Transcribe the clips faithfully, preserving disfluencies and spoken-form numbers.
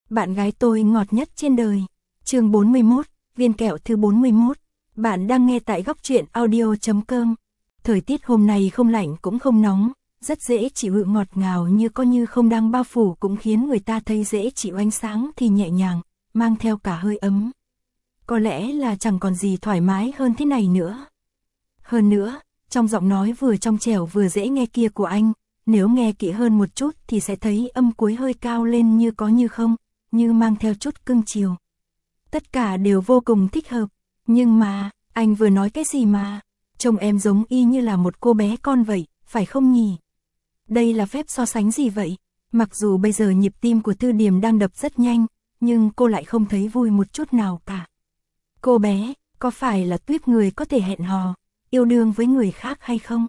bạn gái tôi ngọt nhất trên đời. Chương bốn mươi mốt, viên kẹo thứ bốn mươi mốt. Bạn đang nghe tại góc truyện audio chấm com. Thời tiết hôm nay không lạnh cũng không nóng, rất dễ chịu, ngọt ngào như có như không đang bao phủ, cũng khiến người ta thấy dễ chịu, ánh sáng thì nhẹ nhàng, mang theo cả hơi ấm. Có lẽ là chẳng còn gì thoải mái hơn thế này nữa. Hơn nữa, trong giọng nói vừa trong trẻo vừa dễ nghe kia của anh, nếu nghe kỹ hơn một chút thì sẽ thấy âm cuối hơi cao lên như có như không, như mang theo chút cưng chiều. Tất cả đều vô cùng thích hợp. Nhưng mà, anh vừa nói cái gì mà, trông em giống y như là một cô bé con vậy, phải không nhỉ? Đây là phép so sánh gì vậy? Mặc dù bây giờ nhịp tim của Thư Điềm đang đập rất nhanh, nhưng cô lại không thấy vui một chút nào cả. Cô bé, có phải là tuýp người có thể hẹn hò, yêu đương với người khác hay không?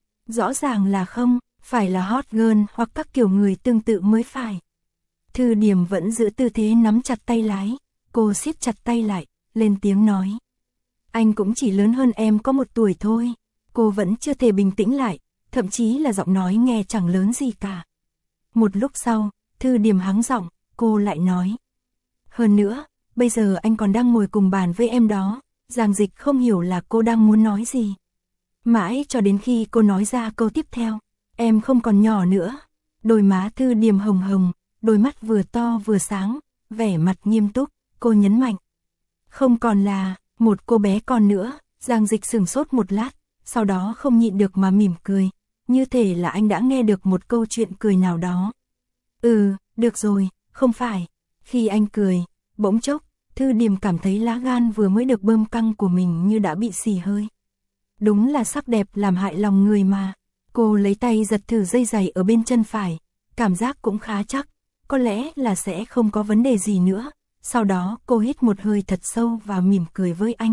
Rõ ràng là không, phải là hot girl hoặc các kiểu người tương tự mới phải. Thư Điềm vẫn giữ tư thế nắm chặt tay lái, cô siết chặt tay lại, lên tiếng nói. Anh cũng chỉ lớn hơn em có một tuổi thôi. Cô vẫn chưa thể bình tĩnh lại, thậm chí là giọng nói nghe chẳng lớn gì cả. Một lúc sau, Thư Điềm hắng giọng, cô lại nói. Hơn nữa, bây giờ anh còn đang ngồi cùng bàn với em đó. Giang Dịch không hiểu là cô đang muốn nói gì. Mãi cho đến khi cô nói ra câu tiếp theo, em không còn nhỏ nữa. Đôi má Thư Điềm hồng hồng, đôi mắt vừa to vừa sáng, vẻ mặt nghiêm túc, cô nhấn mạnh. Không còn là một cô bé con nữa. Giang Dịch sửng sốt một lát, sau đó không nhịn được mà mỉm cười, như thể là anh đã nghe được một câu chuyện cười nào đó. Ừ, được rồi, không phải. Khi anh cười, bỗng chốc, Thư Điềm cảm thấy lá gan vừa mới được bơm căng của mình như đã bị xì hơi. Đúng là sắc đẹp làm hại lòng người mà. Cô lấy tay giật thử dây giày ở bên chân phải, cảm giác cũng khá chắc, có lẽ là sẽ không có vấn đề gì nữa. Sau đó cô hít một hơi thật sâu và mỉm cười với anh.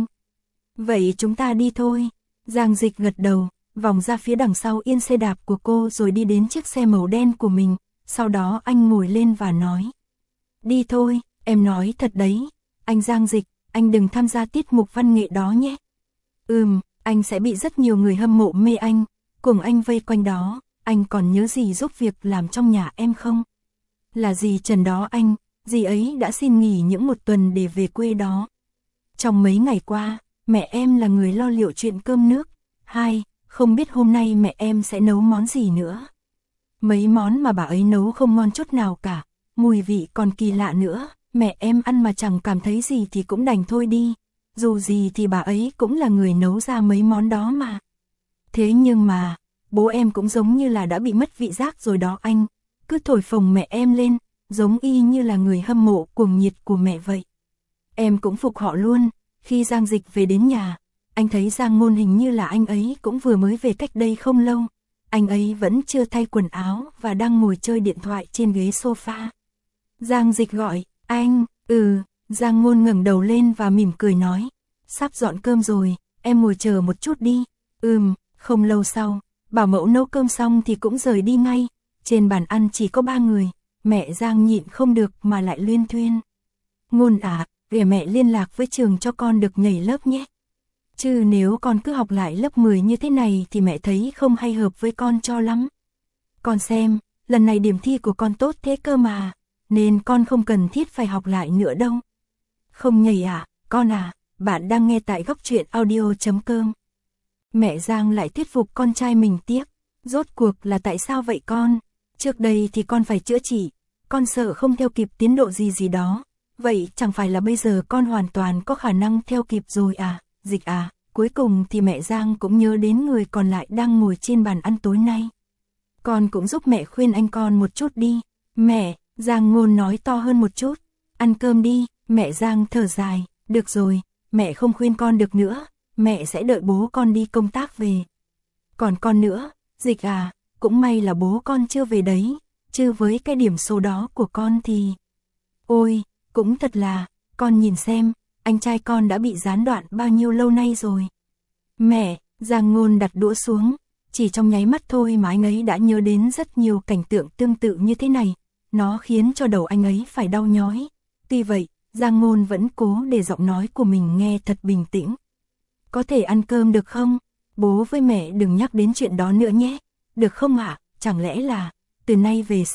Vậy chúng ta đi thôi. Giang Dịch gật đầu, vòng ra phía đằng sau yên xe đạp của cô rồi đi đến chiếc xe màu đen của mình. Sau đó anh ngồi lên và nói. Đi thôi, em nói thật đấy. Anh Giang Dịch, anh đừng tham gia tiết mục văn nghệ đó nhé. Ừm, anh sẽ bị rất nhiều người hâm mộ mê anh, cùng anh vây quanh đó. Anh còn nhớ gì giúp việc làm trong nhà em không? Là dì Trần đó anh, dì ấy đã xin nghỉ những một tuần để về quê đó. Trong mấy ngày qua, mẹ em là người lo liệu chuyện cơm nước. Hai, không biết hôm nay mẹ em sẽ nấu món gì nữa. Mấy món mà bà ấy nấu không ngon chút nào cả, mùi vị còn kỳ lạ nữa. Mẹ em ăn mà chẳng cảm thấy gì thì cũng đành thôi đi. Dù gì thì bà ấy cũng là người nấu ra mấy món đó mà. Thế nhưng mà, bố em cũng giống như là đã bị mất vị giác rồi đó anh. Cứ thổi phồng mẹ em lên, giống y như là người hâm mộ cuồng nhiệt của mẹ vậy. Em cũng phục họ luôn. Khi Giang Dịch về đến nhà, anh thấy Giang Ngôn hình như là anh ấy cũng vừa mới về cách đây không lâu. Anh ấy vẫn chưa thay quần áo và đang ngồi chơi điện thoại trên ghế sofa. Giang Dịch gọi, anh, ừ, Giang Ngôn ngẩng đầu lên và mỉm cười nói. Sắp dọn cơm rồi, em ngồi chờ một chút đi. Ừm, không lâu sau, bảo mẫu nấu cơm xong thì cũng rời đi ngay. Trên bàn ăn chỉ có ba người, mẹ Giang nhịn không được mà lại luyên thuyên. Ngôn à, để mẹ liên lạc với trường cho con được nhảy lớp nhé. Chứ nếu con cứ học lại lớp mười như thế này thì mẹ thấy không hay hợp với con cho lắm. Con xem, lần này điểm thi của con tốt thế cơ mà, nên con không cần thiết phải học lại nữa đâu. Không nhảy à, con à, bạn đang nghe tại góc truyện audio chấm com. Mẹ Giang lại thuyết phục con trai mình tiếp. Rốt cuộc là tại sao vậy con? Trước đây thì con phải chữa trị, con sợ không theo kịp tiến độ gì gì đó. Vậy chẳng phải là bây giờ con hoàn toàn có khả năng theo kịp rồi à, Dịch à? Cuối cùng thì mẹ Giang cũng nhớ đến người còn lại đang ngồi trên bàn ăn tối nay. Con cũng giúp mẹ khuyên anh con một chút đi. Mẹ, Giang Ngôn nói to hơn một chút. Ăn cơm đi, mẹ Giang thở dài. Được rồi, mẹ không khuyên con được nữa, mẹ sẽ đợi bố con đi công tác về. Còn con nữa, Dịch à, cũng may là bố con chưa về đấy, chứ với cái điểm số đó của con thì... Ôi, cũng thật là, con nhìn xem, anh trai con đã bị gián đoạn bao nhiêu lâu nay rồi. Mẹ, Giang Ngôn đặt đũa xuống, chỉ trong nháy mắt thôi mà anh ấy đã nhớ đến rất nhiều cảnh tượng tương tự như thế này, nó khiến cho đầu anh ấy phải đau nhói. Tuy vậy, Giang Ngôn vẫn cố để giọng nói của mình nghe thật bình tĩnh. Có thể ăn cơm được không? Bố với mẹ đừng nhắc đến chuyện đó nữa nhé. Được không ạ? À? Chẳng lẽ là, từ nay về sau,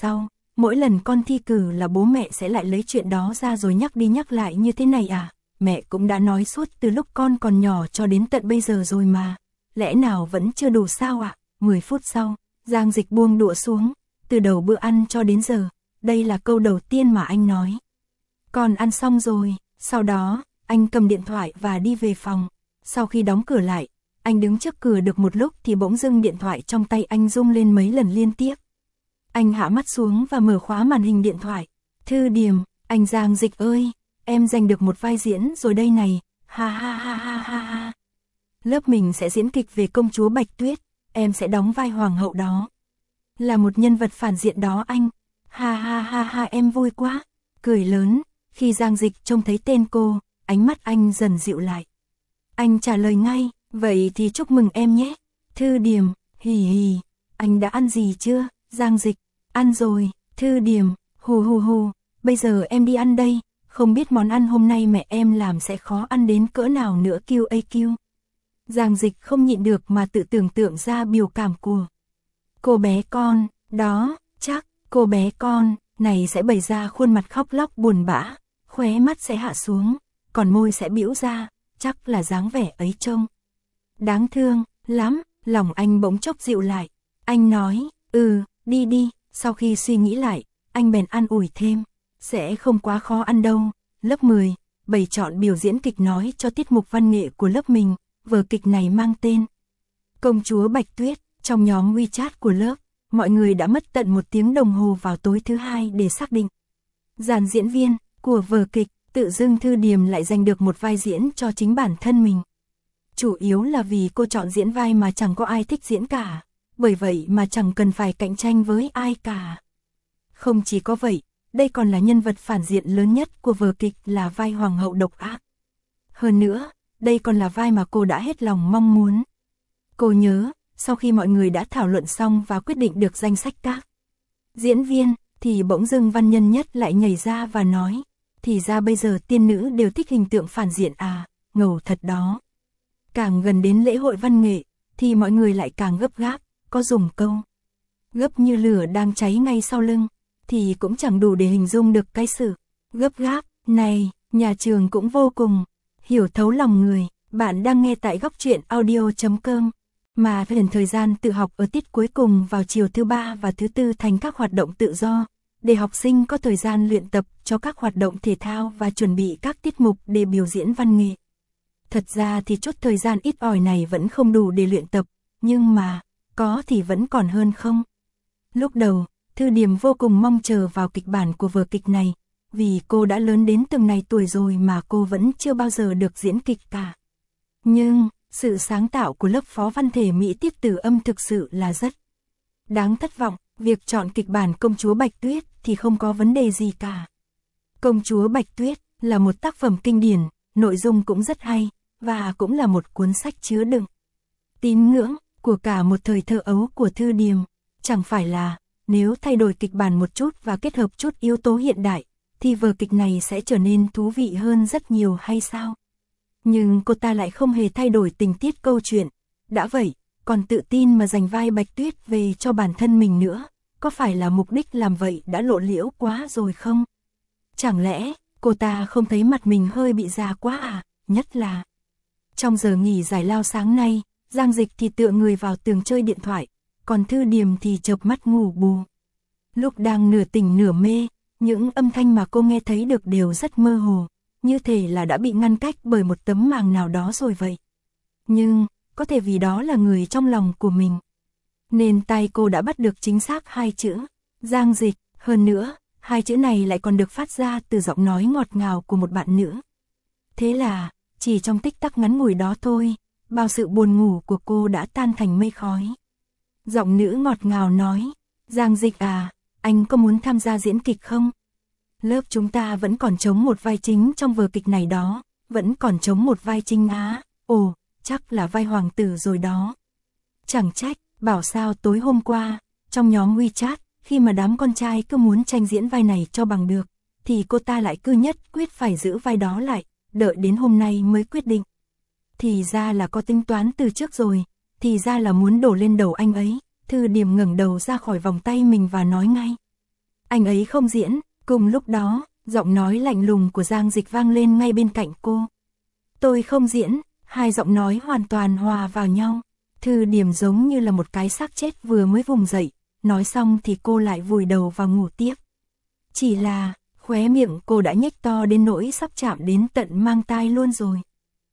mỗi lần con thi cử là bố mẹ sẽ lại lấy chuyện đó ra rồi nhắc đi nhắc lại như thế này à? Mẹ cũng đã nói suốt từ lúc con còn nhỏ cho đến tận bây giờ rồi mà. Lẽ nào vẫn chưa đủ sao ạ? À? mười phút sau, Giang Dịch buông đũa xuống. Từ đầu bữa ăn cho đến giờ, đây là câu đầu tiên mà anh nói. Con ăn xong rồi. Sau đó, anh cầm điện thoại và đi về phòng. Sau khi đóng cửa lại, anh đứng trước cửa được một lúc thì bỗng dưng điện thoại trong tay anh rung lên mấy lần liên tiếp. Anh hạ mắt xuống và mở khóa màn hình điện thoại. Thư Điềm, anh Giang Dịch ơi, em giành được một vai diễn rồi đây này, ha ha ha ha ha ha. Lớp mình sẽ diễn kịch về công chúa Bạch Tuyết, em sẽ đóng vai hoàng hậu đó. Là một nhân vật phản diện đó anh, ha ha ha ha em vui quá, cười lớn. Khi Giang Dịch trông thấy tên cô, ánh mắt anh dần dịu lại. Anh trả lời ngay, vậy thì chúc mừng em nhé. Thư Điềm, hì hì, anh đã ăn gì chưa? Giang Dịch, ăn rồi. Thư Điềm, hù hù hù, bây giờ em đi ăn đây, không biết món ăn hôm nay mẹ em làm sẽ khó ăn đến cỡ nào nữa kiu a kiu. Giang Dịch không nhịn được mà tự tưởng tượng ra biểu cảm của cô bé con, đó, chắc, cô bé con này sẽ bày ra khuôn mặt khóc lóc buồn bã, khóe mắt sẽ hạ xuống, còn môi sẽ bĩu ra, chắc là dáng vẻ ấy trông đáng thương lắm. Lòng anh bỗng chốc dịu lại. Anh nói, ừ, đi đi. Sau khi suy nghĩ lại, anh bèn an ủi thêm, sẽ không quá khó ăn đâu. Lớp mười, bày chọn biểu diễn kịch nói cho tiết mục văn nghệ của lớp mình. Vở kịch này mang tên Công chúa Bạch Tuyết. Trong nhóm WeChat của lớp, mọi người đã mất tận một tiếng đồng hồ vào tối thứ hai để xác định dàn diễn viên của vở kịch. Tự dưng Thư Điềm lại giành được một vai diễn cho chính bản thân mình. Chủ yếu là vì cô chọn diễn vai mà chẳng có ai thích diễn cả, bởi vậy mà chẳng cần phải cạnh tranh với ai cả. Không chỉ có vậy, đây còn là nhân vật phản diện lớn nhất của vở kịch, là vai hoàng hậu độc ác. Hơn nữa, đây còn là vai mà cô đã hết lòng mong muốn. Cô nhớ, sau khi mọi người đã thảo luận xong và quyết định được danh sách các diễn viên, thì bỗng dưng Văn Nhân Nhất lại nhảy ra và nói, thì ra bây giờ tiên nữ đều thích hình tượng phản diện à, ngầu thật đó. Càng gần đến lễ hội văn nghệ, thì mọi người lại càng gấp gáp, có dùng câu gấp như lửa đang cháy ngay sau lưng, thì cũng chẳng đủ để hình dung được cái sự gấp gáp này. Nhà trường cũng vô cùng hiểu thấu lòng người. Bạn đang nghe tại góc truyện audio chấm com, mà phần thời gian tự học ở tiết cuối cùng vào chiều thứ ba và thứ tư thành các hoạt động tự do, để học sinh có thời gian luyện tập cho các hoạt động thể thao và chuẩn bị các tiết mục để biểu diễn văn nghệ. Thật ra thì chút thời gian ít ỏi này vẫn không đủ để luyện tập, nhưng mà, có thì vẫn còn hơn không. Lúc đầu, Thư Điềm vô cùng mong chờ vào kịch bản của vở kịch này, vì cô đã lớn đến từng này tuổi rồi mà cô vẫn chưa bao giờ được diễn kịch cả. Nhưng, sự sáng tạo của lớp phó văn thể Mỹ Tiếp Từ Âm thực sự là rất đáng thất vọng. Việc chọn kịch bản Công chúa Bạch Tuyết thì không có vấn đề gì cả. Công chúa Bạch Tuyết là một tác phẩm kinh điển, nội dung cũng rất hay, và cũng là một cuốn sách chứa đựng tín ngưỡng của cả một thời thơ ấu của Thư Điềm. Chẳng phải là, nếu thay đổi kịch bản một chút và kết hợp chút yếu tố hiện đại, thì vở kịch này sẽ trở nên thú vị hơn rất nhiều hay sao? Nhưng cô ta lại không hề thay đổi tình tiết câu chuyện. Đã vậy, còn tự tin mà giành vai Bạch Tuyết về cho bản thân mình nữa. Có phải là mục đích làm vậy đã lộ liễu quá rồi không? Chẳng lẽ, cô ta không thấy mặt mình hơi bị già quá à? Nhất là trong giờ nghỉ giải lao sáng nay, Giang Dịch thì tựa người vào tường chơi điện thoại, còn Thư Điềm thì chợp mắt ngủ bù. Lúc đang nửa tỉnh nửa mê, những âm thanh mà cô nghe thấy được đều rất mơ hồ, như thể là đã bị ngăn cách bởi một tấm màng nào đó rồi vậy. Nhưng, có thể vì đó là người trong lòng của mình, nên tai cô đã bắt được chính xác hai chữ Giang Dịch. Hơn nữa, hai chữ này lại còn được phát ra từ giọng nói ngọt ngào của một bạn nữ. Thế là, chỉ trong tích tắc ngắn ngủi đó thôi, bao sự buồn ngủ của cô đã tan thành mây khói. Giọng nữ ngọt ngào nói, Giang Dịch à, anh có muốn tham gia diễn kịch không? Lớp chúng ta vẫn còn trống một vai chính trong vở kịch này đó, vẫn còn trống một vai chính á. Ồ, chắc là vai hoàng tử rồi đó. Chẳng trách, bảo sao tối hôm qua, trong nhóm WeChat, khi mà đám con trai cứ muốn tranh diễn vai này cho bằng được, thì cô ta lại cứ nhất quyết phải giữ vai đó lại, đợi đến hôm nay mới quyết định. Thì ra là có tính toán từ trước rồi, thì ra là muốn đổ lên đầu anh ấy. Thư Điềm ngẩng đầu ra khỏi vòng tay mình và nói ngay, anh ấy không diễn. Cùng lúc đó, giọng nói lạnh lùng của Giang Dịch vang lên ngay bên cạnh cô. Tôi không diễn. Hai giọng nói hoàn toàn hòa vào nhau. Thư Điểm giống như là một cái xác chết vừa mới vùng dậy, nói xong thì cô lại vùi đầu vào ngủ tiếp. Chỉ là, khóe miệng cô đã nhếch to đến nỗi sắp chạm đến tận mang tai luôn rồi.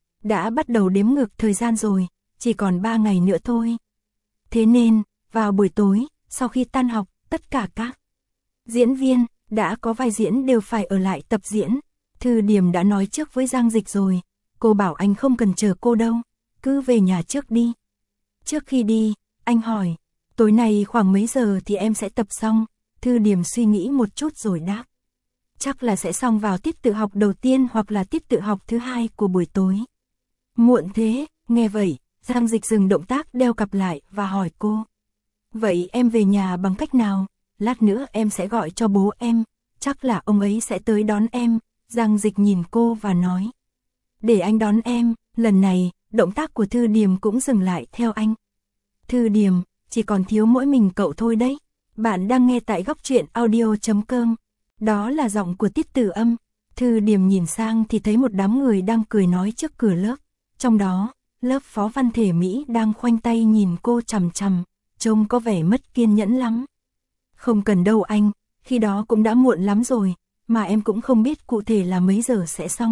Đã bắt đầu đếm ngược thời gian rồi, chỉ còn ba ngày nữa thôi. Thế nên, vào buổi tối, sau khi tan học, tất cả các diễn viên đã có vai diễn đều phải ở lại tập diễn. Thư Điểm đã nói trước với Giang Dịch rồi, cô bảo anh không cần chờ cô đâu, cứ về nhà trước đi. Trước khi đi, anh hỏi, tối nay khoảng mấy giờ thì em sẽ tập xong? Thư Điểm suy nghĩ một chút rồi đáp. Chắc là sẽ xong vào tiết tự học đầu tiên hoặc là tiết tự học thứ hai của buổi tối. Muộn thế, nghe vậy, Giang Dịch dừng động tác đeo cặp lại và hỏi cô. Vậy em về nhà bằng cách nào? Lát nữa em sẽ gọi cho bố em, chắc là ông ấy sẽ tới đón em. Giang Dịch nhìn cô và nói. Để anh đón em. Lần này, động tác của Thư Điểm cũng dừng lại theo anh. Thư Điểm, chỉ còn thiếu mỗi mình cậu thôi đấy. Bạn đang nghe tại góc truyện audio chấm com. Đó là giọng của Tiết Tử Âm. Thư Điểm nhìn sang thì thấy một đám người đang cười nói trước cửa lớp. Trong đó, lớp Phó Văn Thể Mỹ đang khoanh tay nhìn cô chằm chằm, trông có vẻ mất kiên nhẫn lắm. Không cần đâu anh, khi đó cũng đã muộn lắm rồi, mà em cũng không biết cụ thể là mấy giờ sẽ xong.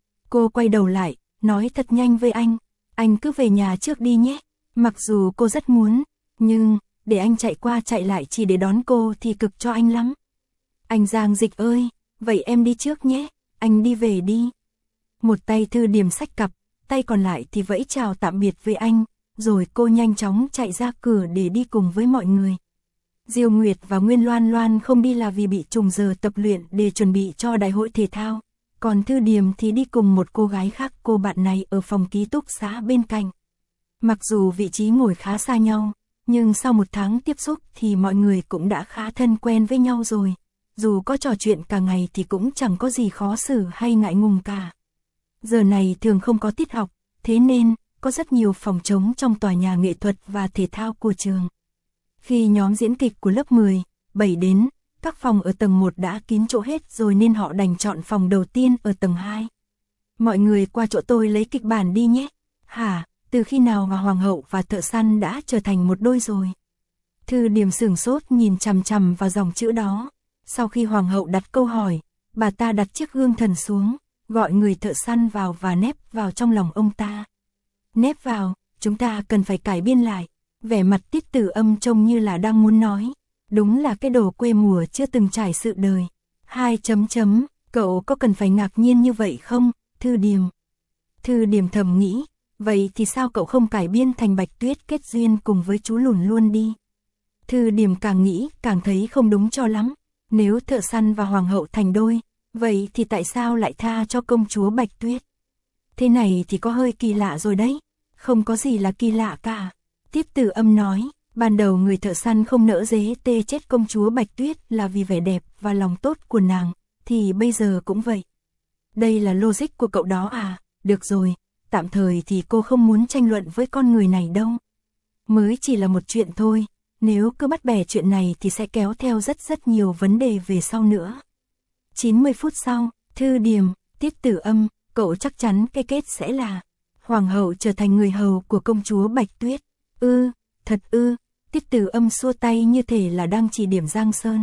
Cô quay đầu lại, nói thật nhanh với anh, anh cứ về nhà trước đi nhé. Mặc dù cô rất muốn, nhưng để anh chạy qua chạy lại chỉ để đón cô thì cực cho anh lắm. Anh Giang Dịch ơi, vậy em đi trước nhé, anh đi về đi. Một tay Thư Điểm xách cặp, tay còn lại thì vẫy chào tạm biệt với anh, rồi cô nhanh chóng chạy ra cửa để đi cùng với mọi người. Diêu Nguyệt và Nguyên Loan Loan không đi là vì bị trùng giờ tập luyện để chuẩn bị cho đại hội thể thao, còn Thư Điểm thì đi cùng một cô gái khác, cô bạn này ở phòng ký túc xá bên cạnh. Mặc dù vị trí ngồi khá xa nhau, nhưng sau một tháng tiếp xúc thì mọi người cũng đã khá thân quen với nhau rồi. Dù có trò chuyện cả ngày thì cũng chẳng có gì khó xử hay ngại ngùng cả. Giờ này thường không có tiết học, thế nên có rất nhiều phòng trống trong tòa nhà nghệ thuật và thể thao của trường. Khi nhóm diễn kịch của lớp mười, bảy đến, các phòng ở tầng một đã kín chỗ hết rồi nên họ đành chọn phòng đầu tiên ở tầng hai. Mọi người qua chỗ tôi lấy kịch bản đi nhé. Hả, từ khi nào mà Hoàng hậu và thợ săn đã trở thành một đôi rồi? Thư Điểm sửng sốt nhìn chằm chằm vào dòng chữ đó. Sau khi Hoàng hậu đặt câu hỏi, bà ta đặt chiếc gương thần xuống, gọi người thợ săn vào và nép vào trong lòng ông ta. Nép vào, chúng ta cần phải cải biên lại. Vẻ mặt Tiết Tử Âm trông như là đang muốn nói. Đúng là cái đồ quê mùa chưa từng trải sự đời. Hai chấm chấm, cậu có cần phải ngạc nhiên như vậy không, Thư Điểm? Thư Điểm thầm nghĩ, vậy thì sao cậu không cải biên thành Bạch Tuyết kết duyên cùng với chú Lùn luôn đi? Thư Điểm càng nghĩ càng thấy không đúng cho lắm. Nếu thợ săn và Hoàng hậu thành đôi, vậy thì tại sao lại tha cho công chúa Bạch Tuyết? Thế này thì có hơi kỳ lạ rồi đấy. Không có gì là kỳ lạ cả. Tiết Tử Âm nói, ban đầu người thợ săn không nỡ dế tê chết công chúa Bạch Tuyết là vì vẻ đẹp và lòng tốt của nàng, thì bây giờ cũng vậy. Đây là logic của cậu đó à? Được rồi, tạm thời thì cô không muốn tranh luận với con người này đâu. Mới chỉ là một chuyện thôi, nếu cứ bắt bẻ chuyện này thì sẽ kéo theo rất rất nhiều vấn đề về sau nữa. chín mươi phút sau, Thư Điểm, Tiết Tử Âm, cậu chắc chắn cái kết sẽ là Hoàng hậu trở thành người hầu của công chúa Bạch Tuyết. Ư, thật ư, Tiết Tử Âm xua tay như thể là đang chỉ điểm Giang Sơn.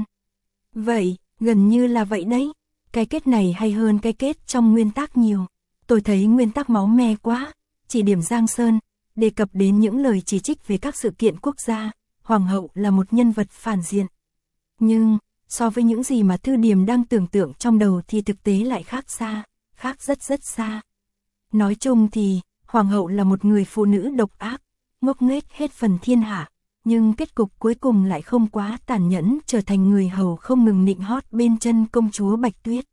Vậy, gần như là vậy đấy. Cái kết này hay hơn cái kết trong nguyên tắc nhiều. Tôi thấy nguyên tắc máu me quá. Chỉ điểm Giang Sơn, đề cập đến những lời chỉ trích về các sự kiện quốc gia. Hoàng hậu là một nhân vật phản diện. Nhưng, so với những gì mà Thư Điểm đang tưởng tượng trong đầu thì thực tế lại khác xa, khác rất rất xa. Nói chung thì, Hoàng hậu là một người phụ nữ độc ác, ngốc nghếch hết phần thiên hạ, nhưng kết cục cuối cùng lại không quá tàn nhẫn, trở thành người hầu không ngừng nịnh hót bên chân công chúa Bạch Tuyết.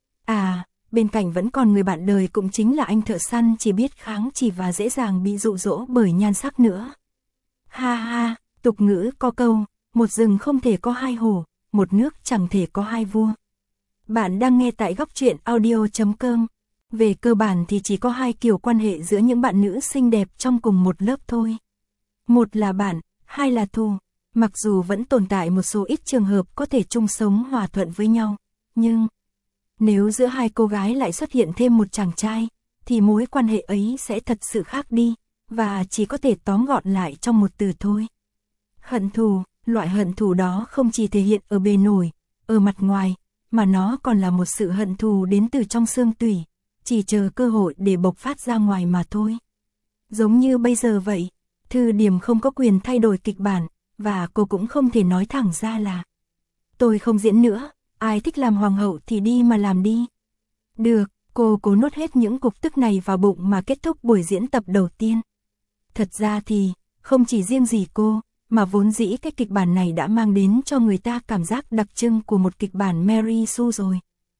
À, bên cạnh vẫn còn người bạn đời cũng chính là anh thợ săn chỉ biết kháng chỉ và dễ dàng bị dụ dỗ bởi nhan sắc nữa. Ha ha, tục ngữ có câu, một rừng không thể có hai hổ, một nước chẳng thể có hai vua. Bạn đang nghe tại góc truyện audio chấm com. Về cơ bản thì chỉ có hai kiểu quan hệ giữa những bạn nữ xinh đẹp trong cùng một lớp thôi. Một là bạn, hai là thù. Mặc dù vẫn tồn tại một số ít trường hợp có thể chung sống hòa thuận với nhau, nhưng nếu giữa hai cô gái lại xuất hiện thêm một chàng trai, thì mối quan hệ ấy sẽ thật sự khác đi, và chỉ có thể tóm gọn lại trong một từ thôi. Hận thù, loại hận thù đó không chỉ thể hiện ở bề nổi, ở mặt ngoài, mà nó còn là một sự hận thù đến từ trong xương tủy, chỉ chờ cơ hội để bộc phát ra ngoài mà thôi. Giống như bây giờ vậy, Thư Điềm không có quyền thay đổi kịch bản, và cô cũng không thể nói thẳng ra là tôi không diễn nữa, ai thích làm hoàng hậu thì đi mà làm đi. Được, cô cố nuốt hết những cục tức này vào bụng mà kết thúc buổi diễn tập đầu tiên. Thật ra thì, không chỉ riêng gì cô, mà vốn dĩ cái kịch bản này đã mang đến cho người ta cảm giác đặc trưng của một kịch bản Mary Sue rồi.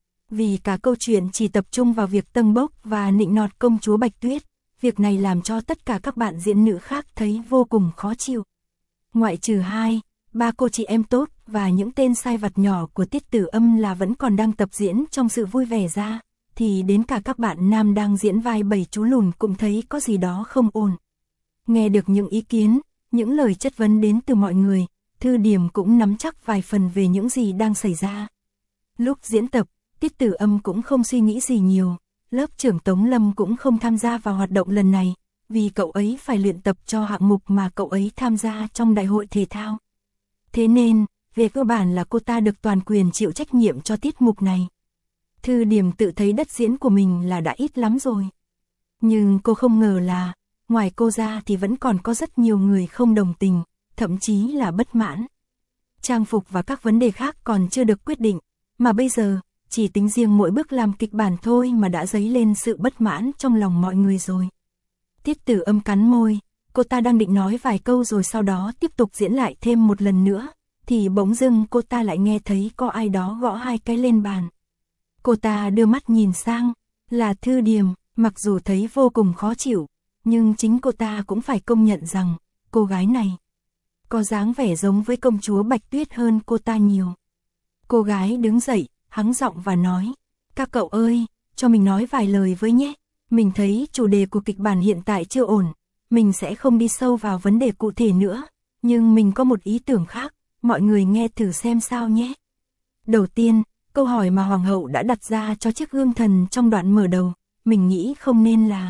Vì cả câu chuyện chỉ tập trung vào việc tâng bốc và nịnh nọt công chúa Bạch Tuyết, việc này làm cho tất cả các bạn diễn nữ khác thấy vô cùng khó chịu. Ngoại trừ hai, ba cô chị em tốt và những tên sai vặt nhỏ của Tiết Tử Âm là vẫn còn đang tập diễn trong sự vui vẻ ra, thì đến cả các bạn nam đang diễn vai bảy chú lùn cũng thấy có gì đó không ổn. Nghe được những ý kiến, những lời chất vấn đến từ mọi người, Thư Điềm cũng nắm chắc vài phần về những gì đang xảy ra. Lúc diễn tập, Tiết Tử Âm cũng không suy nghĩ gì nhiều, lớp trưởng Tống Lâm cũng không tham gia vào hoạt động lần này, vì cậu ấy phải luyện tập cho hạng mục mà cậu ấy tham gia trong đại hội thể thao. Thế nên, về cơ bản là cô ta được toàn quyền chịu trách nhiệm cho tiết mục này. Thư Điềm tự thấy đất diễn của mình là đã ít lắm rồi. Nhưng cô không ngờ là, ngoài cô ra thì vẫn còn có rất nhiều người không đồng tình, thậm chí là bất mãn. Trang phục và các vấn đề khác còn chưa được quyết định, mà bây giờ, chỉ tính riêng mỗi bước làm kịch bản thôi mà đã dấy lên sự bất mãn trong lòng mọi người rồi. Tiết Tử Âm cắn môi, cô ta đang định nói vài câu rồi sau đó tiếp tục diễn lại thêm một lần nữa, thì bỗng dưng cô ta lại nghe thấy có ai đó gõ hai cái lên bàn. Cô ta đưa mắt nhìn sang, là Thư Điềm, mặc dù thấy vô cùng khó chịu, nhưng chính cô ta cũng phải công nhận rằng, cô gái này có dáng vẻ giống với công chúa Bạch Tuyết hơn cô ta nhiều. Cô gái đứng dậy, hắng giọng và nói, các cậu ơi, cho mình nói vài lời với nhé. Mình thấy chủ đề của kịch bản hiện tại chưa ổn, mình sẽ không đi sâu vào vấn đề cụ thể nữa, nhưng mình có một ý tưởng khác, mọi người nghe thử xem sao nhé. Đầu tiên, câu hỏi mà Hoàng hậu đã đặt ra cho chiếc gương thần trong đoạn mở đầu, mình nghĩ không nên là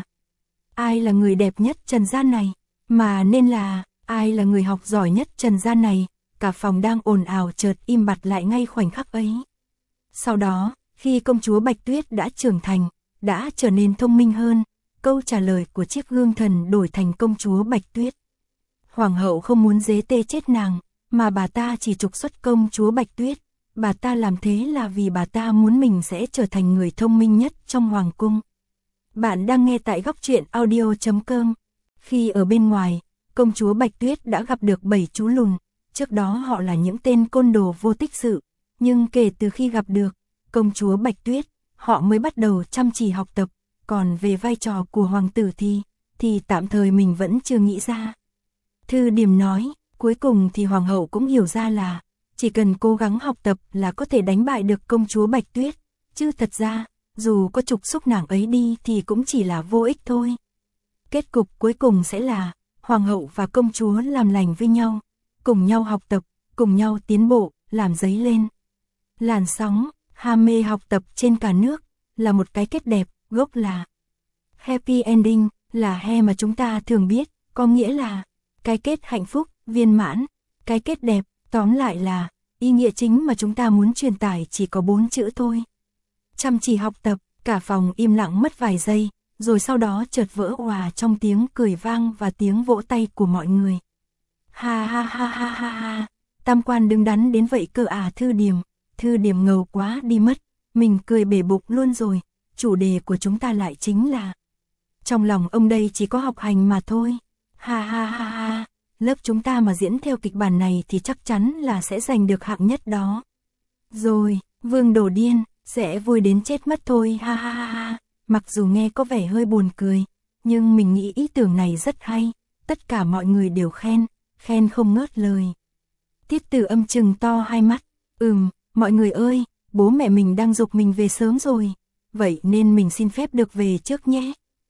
ai là người đẹp nhất trần gian này, mà nên là ai là người học giỏi nhất trần gian này. Cả phòng đang ồn ào chợt im bặt lại ngay khoảnh khắc ấy. Sau đó, khi công chúa Bạch Tuyết đã trưởng thành, đã trở nên thông minh hơn, câu trả lời của chiếc gương thần đổi thành công chúa Bạch Tuyết. Hoàng hậu không muốn dế tê chết nàng, mà bà ta chỉ trục xuất công chúa Bạch Tuyết. Bà ta làm thế là vì bà ta muốn mình sẽ trở thành người thông minh nhất trong hoàng cung. Bạn đang nghe tại góc truyện audio chấm com. Khi ở bên ngoài, công chúa Bạch Tuyết đã gặp được bảy chú lùn. Trước đó họ là những tên côn đồ vô tích sự, nhưng kể từ khi gặp được công chúa Bạch Tuyết, họ mới bắt đầu chăm chỉ học tập, còn về vai trò của hoàng tử thì, thì tạm thời mình vẫn chưa nghĩ ra. Thư Điềm nói, cuối cùng thì hoàng hậu cũng hiểu ra là, chỉ cần cố gắng học tập là có thể đánh bại được công chúa Bạch Tuyết, chứ thật ra, dù có trục xuất nàng ấy đi thì cũng chỉ là vô ích thôi. Kết cục cuối cùng sẽ là, hoàng hậu và công chúa làm lành với nhau, cùng nhau học tập, cùng nhau tiến bộ, làm dấy lên làn sóng ham mê học tập trên cả nước, là một cái kết đẹp, gốc là happy ending, là he mà chúng ta thường biết, có nghĩa là cái kết hạnh phúc, viên mãn, cái kết đẹp, tóm lại là ý nghĩa chính mà chúng ta muốn truyền tải chỉ có bốn chữ thôi. Chăm chỉ học tập, cả phòng im lặng mất vài giây, rồi sau đó chợt vỡ òa trong tiếng cười vang và tiếng vỗ tay của mọi người. Ha ha ha ha ha ha, tam quan đứng đắn đến vậy cơ à. Thư Điềm, Thư Điềm ngầu quá đi mất, mình cười bể bụng luôn rồi, chủ đề của chúng ta lại chính là trong lòng ông đây chỉ có học hành mà thôi. Ha ha ha ha, lớp chúng ta mà diễn theo kịch bản này thì chắc chắn là sẽ giành được hạng nhất đó. Rồi, Vương Đồ Điên, sẽ vui đến chết mất thôi. Ha ha ha ha, mặc dù nghe có vẻ hơi buồn cười, nhưng mình nghĩ ý tưởng này rất hay, tất cả mọi người đều khen, khen không ngớt lời. Tiết Tử Âm trừng to hai mắt, ừm, mọi người ơi, bố mẹ mình đang giục mình về sớm rồi, vậy nên mình xin phép được về trước nhé.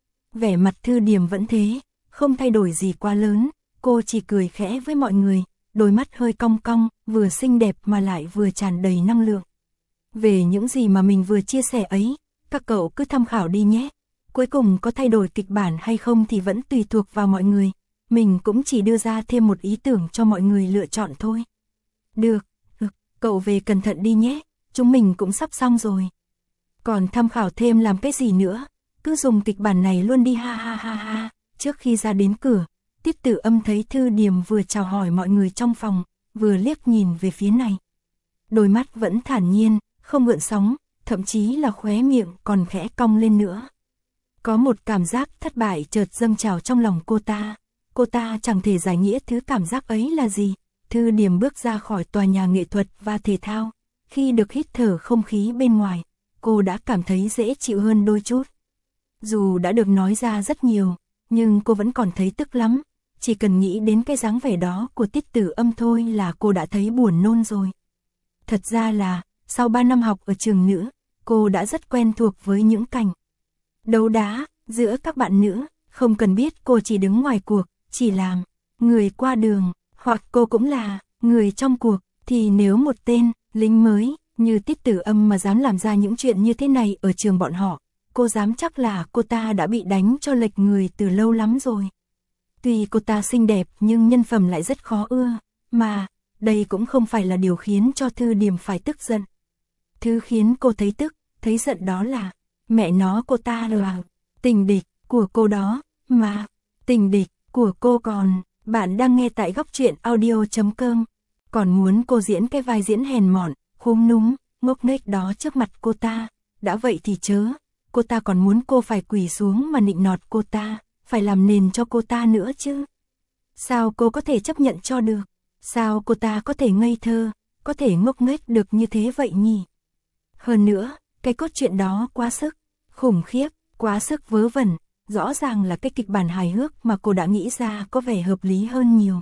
Vẻ mặt Thư Điềm vẫn thế, không thay đổi gì quá lớn, cô chỉ cười khẽ với mọi người, đôi mắt hơi cong cong, vừa xinh đẹp mà lại vừa tràn đầy năng lượng. Về những gì mà mình vừa chia sẻ ấy, các cậu cứ tham khảo đi nhé. Cuối cùng có thay đổi kịch bản hay không thì vẫn tùy thuộc vào mọi người. Mình cũng chỉ đưa ra thêm một ý tưởng cho mọi người lựa chọn thôi. Được, được, cậu về cẩn thận đi nhé, chúng mình cũng sắp xong rồi. Còn tham khảo thêm làm cái gì nữa, cứ dùng kịch bản này luôn đi ha ha ha ha. Trước khi ra đến cửa, Tiết Tử Âm thấy Thư Điềm vừa chào hỏi mọi người trong phòng, vừa liếc nhìn về phía này. Đôi mắt vẫn thản nhiên, không gợn sóng, thậm chí là khóe miệng còn khẽ cong lên nữa. Có một cảm giác thất bại chợt dâng trào trong lòng cô ta. Cô ta chẳng thể giải nghĩa thứ cảm giác ấy là gì. Thư Điềm bước ra khỏi tòa nhà nghệ thuật và thể thao. Khi được hít thở không khí bên ngoài, cô đã cảm thấy dễ chịu hơn đôi chút. Dù đã được nói ra rất nhiều, nhưng cô vẫn còn thấy tức lắm. Chỉ cần nghĩ đến cái dáng vẻ đó của Tiết Tử Âm thôi là cô đã thấy buồn nôn rồi. Thật ra là, sau ba năm học ở trường nữ, cô đã rất quen thuộc với những cảnh đấu đá giữa các bạn nữ, không cần biết cô chỉ đứng ngoài cuộc, chỉ làm người qua đường, hoặc cô cũng là người trong cuộc, thì nếu một tên lính mới như Tiết Tử Âm mà dám làm ra những chuyện như thế này ở trường bọn họ, cô dám chắc là cô ta đã bị đánh cho lệch người từ lâu lắm rồi. Tuy cô ta xinh đẹp nhưng nhân phẩm lại rất khó ưa, mà đây cũng không phải là điều khiến cho Thư Điềm phải tức giận. Thứ khiến cô thấy tức, thấy giận đó là mẹ nó cô ta là tình địch của cô đó, mà tình địch của cô còn. Bạn đang nghe tại góc truyện audio chấm com. Còn muốn cô diễn cái vai diễn hèn mọn, khúm núm, ngốc nghếch đó trước mặt cô ta. Đã vậy thì chớ, cô ta còn muốn cô phải quỳ xuống mà nịnh nọt cô ta, phải làm nền cho cô ta nữa chứ. Sao cô có thể chấp nhận cho được? Sao cô ta có thể ngây thơ, có thể ngốc nghếch được như thế vậy nhỉ? Hơn nữa, cái cốt truyện đó quá sức, khủng khiếp, quá sức vớ vẩn. Rõ ràng là cái kịch bản hài hước mà cô đã nghĩ ra có vẻ hợp lý hơn nhiều.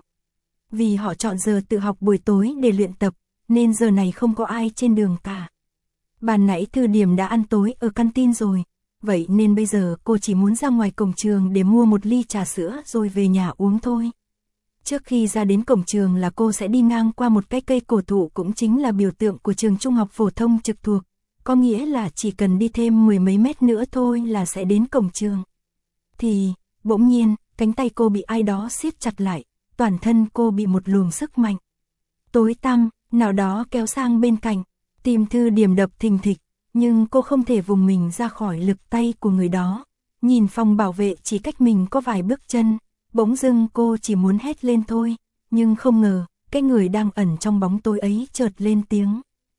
Vì họ chọn giờ tự học buổi tối để luyện tập, nên giờ này không có ai trên đường cả. Ban nãy Thư Điềm đã ăn tối ở canteen rồi, vậy nên bây giờ cô chỉ muốn ra ngoài cổng trường để mua một ly trà sữa rồi về nhà uống thôi. Trước khi ra đến cổng trường là cô sẽ đi ngang qua một cái cây cổ thụ cũng chính là biểu tượng của trường trung học phổ thông trực thuộc, có nghĩa là chỉ cần đi thêm mười mấy mét nữa thôi là sẽ đến cổng trường. Thì, bỗng nhiên, cánh tay cô bị ai đó siết chặt lại, toàn thân cô bị một luồng sức mạnh tối tăm nào đó kéo sang bên cạnh. Tim Thư Điềm đập thình thịch, nhưng cô không thể vùng mình ra khỏi lực tay của người đó. Nhìn phòng bảo vệ chỉ cách mình có vài bước chân, bỗng dưng cô chỉ muốn hét lên thôi, nhưng không ngờ, cái người đang ẩn trong bóng tối ấy chợt lên tiếng.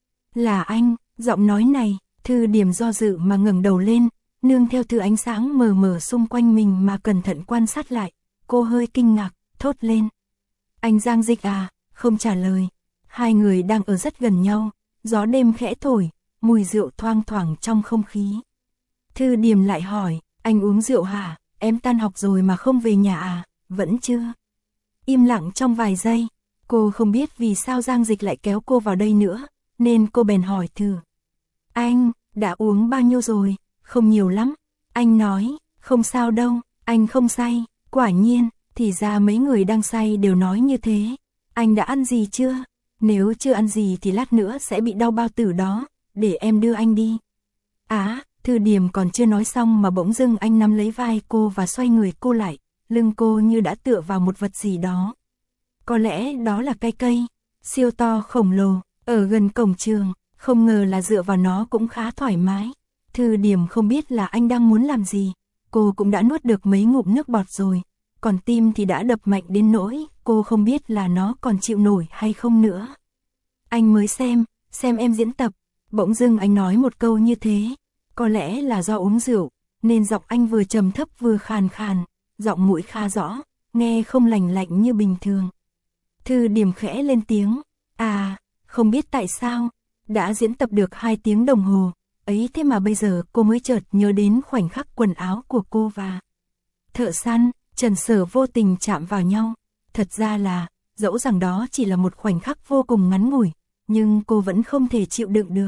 Là anh, giọng nói này. Thư Điềm do dự mà ngẩng đầu lên, nương theo thứ ánh sáng mờ mờ xung quanh mình mà cẩn thận quan sát lại, cô hơi kinh ngạc, thốt lên. Anh Giang Dịch à? Không trả lời. Hai người đang ở rất gần nhau, gió đêm khẽ thổi, mùi rượu thoang thoảng trong không khí. Thư Điềm lại hỏi, anh uống rượu hả? Em tan học rồi mà không về nhà à? Vẫn chưa? Im lặng trong vài giây, cô không biết vì sao Giang Dịch lại kéo cô vào đây nữa, nên cô bèn hỏi thử. Anh, đã uống bao nhiêu rồi? Không nhiều lắm. Anh nói, không sao đâu, anh không say. Quả nhiên, thì ra mấy người đang say đều nói như thế. Anh đã ăn gì chưa? Nếu chưa ăn gì thì lát nữa sẽ bị đau bao tử đó, để em đưa anh đi. Á, Thư Điềm còn chưa nói xong mà bỗng dưng anh nắm lấy vai cô và xoay người cô lại, lưng cô như đã tựa vào một vật gì đó. Có lẽ đó là cây cây, siêu to khổng lồ, ở gần cổng trường, không ngờ là dựa vào nó cũng khá thoải mái. Thư Điềm không biết là anh đang muốn làm gì, cô cũng đã nuốt được mấy ngụm nước bọt rồi, còn tim thì đã đập mạnh đến nỗi, cô không biết là nó còn chịu nổi hay không nữa. Anh mới xem, xem em diễn tập, bỗng dưng anh nói một câu như thế, có lẽ là do uống rượu, nên giọng anh vừa trầm thấp vừa khàn khàn, giọng mũi khá rõ, nghe không lành lạnh như bình thường. Thư Điềm khẽ lên tiếng, à, không biết tại sao, đã diễn tập được hai tiếng đồng hồ, ấy thế mà bây giờ cô mới chợt nhớ đến khoảnh khắc quần áo của cô và thợ săn, Trần Sở vô tình chạm vào nhau. Thật ra là, dẫu rằng đó chỉ là một khoảnh khắc vô cùng ngắn ngủi, nhưng cô vẫn không thể chịu đựng được.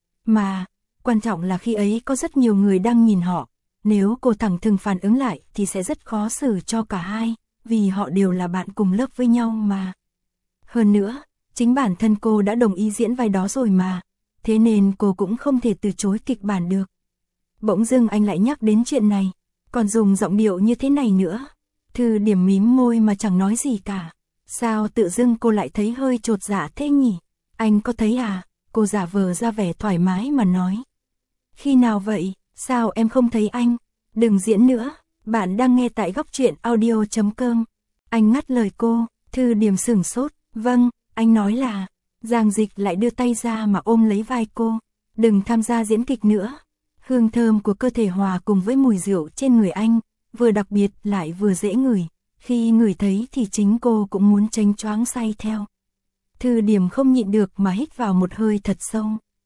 Mà, quan trọng là khi ấy có rất nhiều người đang nhìn họ, nếu cô thẳng thừng phản ứng lại thì sẽ rất khó xử cho cả hai, vì họ đều là bạn cùng lớp với nhau mà. Hơn nữa, chính bản thân cô đã đồng ý diễn vai đó rồi mà, thế nên cô cũng không thể từ chối kịch bản được. Bỗng dưng anh lại nhắc đến chuyện này, còn dùng giọng điệu như thế này nữa. Thư Điểm mím môi mà chẳng nói gì cả. Sao tự dưng cô lại thấy hơi chột dạ thế nhỉ? Anh có thấy à? Cô giả vờ ra vẻ thoải mái mà nói. Khi nào vậy? Sao em không thấy anh? Đừng diễn nữa, bạn đang nghe tại góc truyện audio chấm com. Anh ngắt lời cô, Thư Điểm sửng sốt. Vâng, anh nói là. Giang Dịch lại đưa tay ra mà ôm lấy vai cô. Đừng tham gia diễn kịch nữa. Hương thơm của cơ thể hòa cùng với mùi rượu trên người anh, vừa đặc biệt lại vừa dễ ngửi. Khi ngửi thấy thì chính cô cũng muốn chánh choáng say theo. Thư Điểm không nhịn được mà hít vào một hơi thật sâu.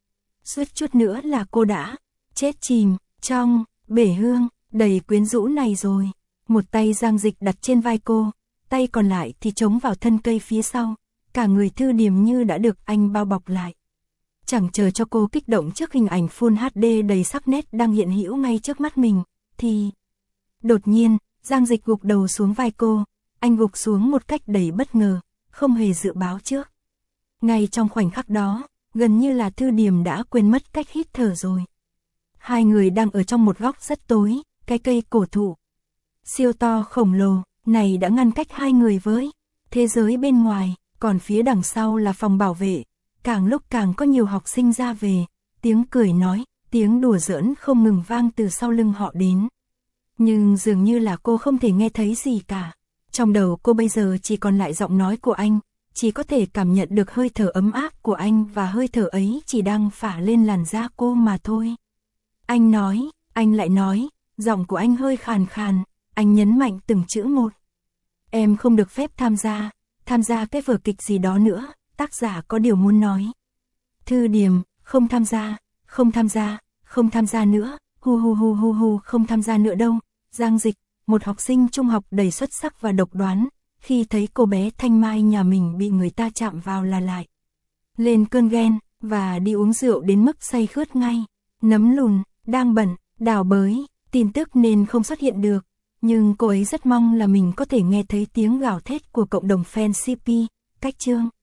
Suýt chút nữa là cô đã chết chìm trong bể hương đầy quyến rũ này rồi. Một tay Giang Dịch đặt trên vai cô, tay còn lại thì chống vào thân cây phía sau. Cả người Thư Điểm như đã được anh bao bọc lại. Chẳng chờ cho cô kích động trước hình ảnh Full hát đê đầy sắc nét đang hiện hữu ngay trước mắt mình, thì đột nhiên, Giang Dịch gục đầu xuống vai cô. Anh gục xuống một cách đầy bất ngờ, không hề dự báo trước. Ngay trong khoảnh khắc đó, gần như là Thư Điểm đã quên mất cách hít thở rồi. Hai người đang ở trong một góc rất tối, cái cây cổ thụ siêu to khổng lồ này đã ngăn cách hai người với thế giới bên ngoài, còn phía đằng sau là phòng bảo vệ. Càng lúc càng có nhiều học sinh ra về, tiếng cười nói, tiếng đùa giỡn không ngừng vang từ sau lưng họ đến. Nhưng dường như là cô không thể nghe thấy gì cả. Trong đầu cô bây giờ chỉ còn lại giọng nói của anh, chỉ có thể cảm nhận được hơi thở ấm áp của anh và hơi thở ấy chỉ đang phả lên làn da cô mà thôi. Anh nói, anh lại nói, giọng của anh hơi khàn khàn, anh nhấn mạnh từng chữ một. Em không được phép tham gia, tham gia cái vở kịch gì đó nữa, tác giả có điều muốn nói. Thư Điểm, không tham gia, không tham gia, không tham gia nữa, hu hu hu hu hu, không tham gia nữa đâu. Giang Dịch, một học sinh trung học đầy xuất sắc và độc đoán, khi thấy cô bé Thanh Mai nhà mình bị người ta chạm vào là lại lên cơn ghen, và đi uống rượu đến mức say khướt ngay. Nấm lùn, đang bận, đào bới, tin tức nên không xuất hiện được, nhưng cô ấy rất mong là mình có thể nghe thấy tiếng gào thét của cộng đồng fan xê pê, cách chương.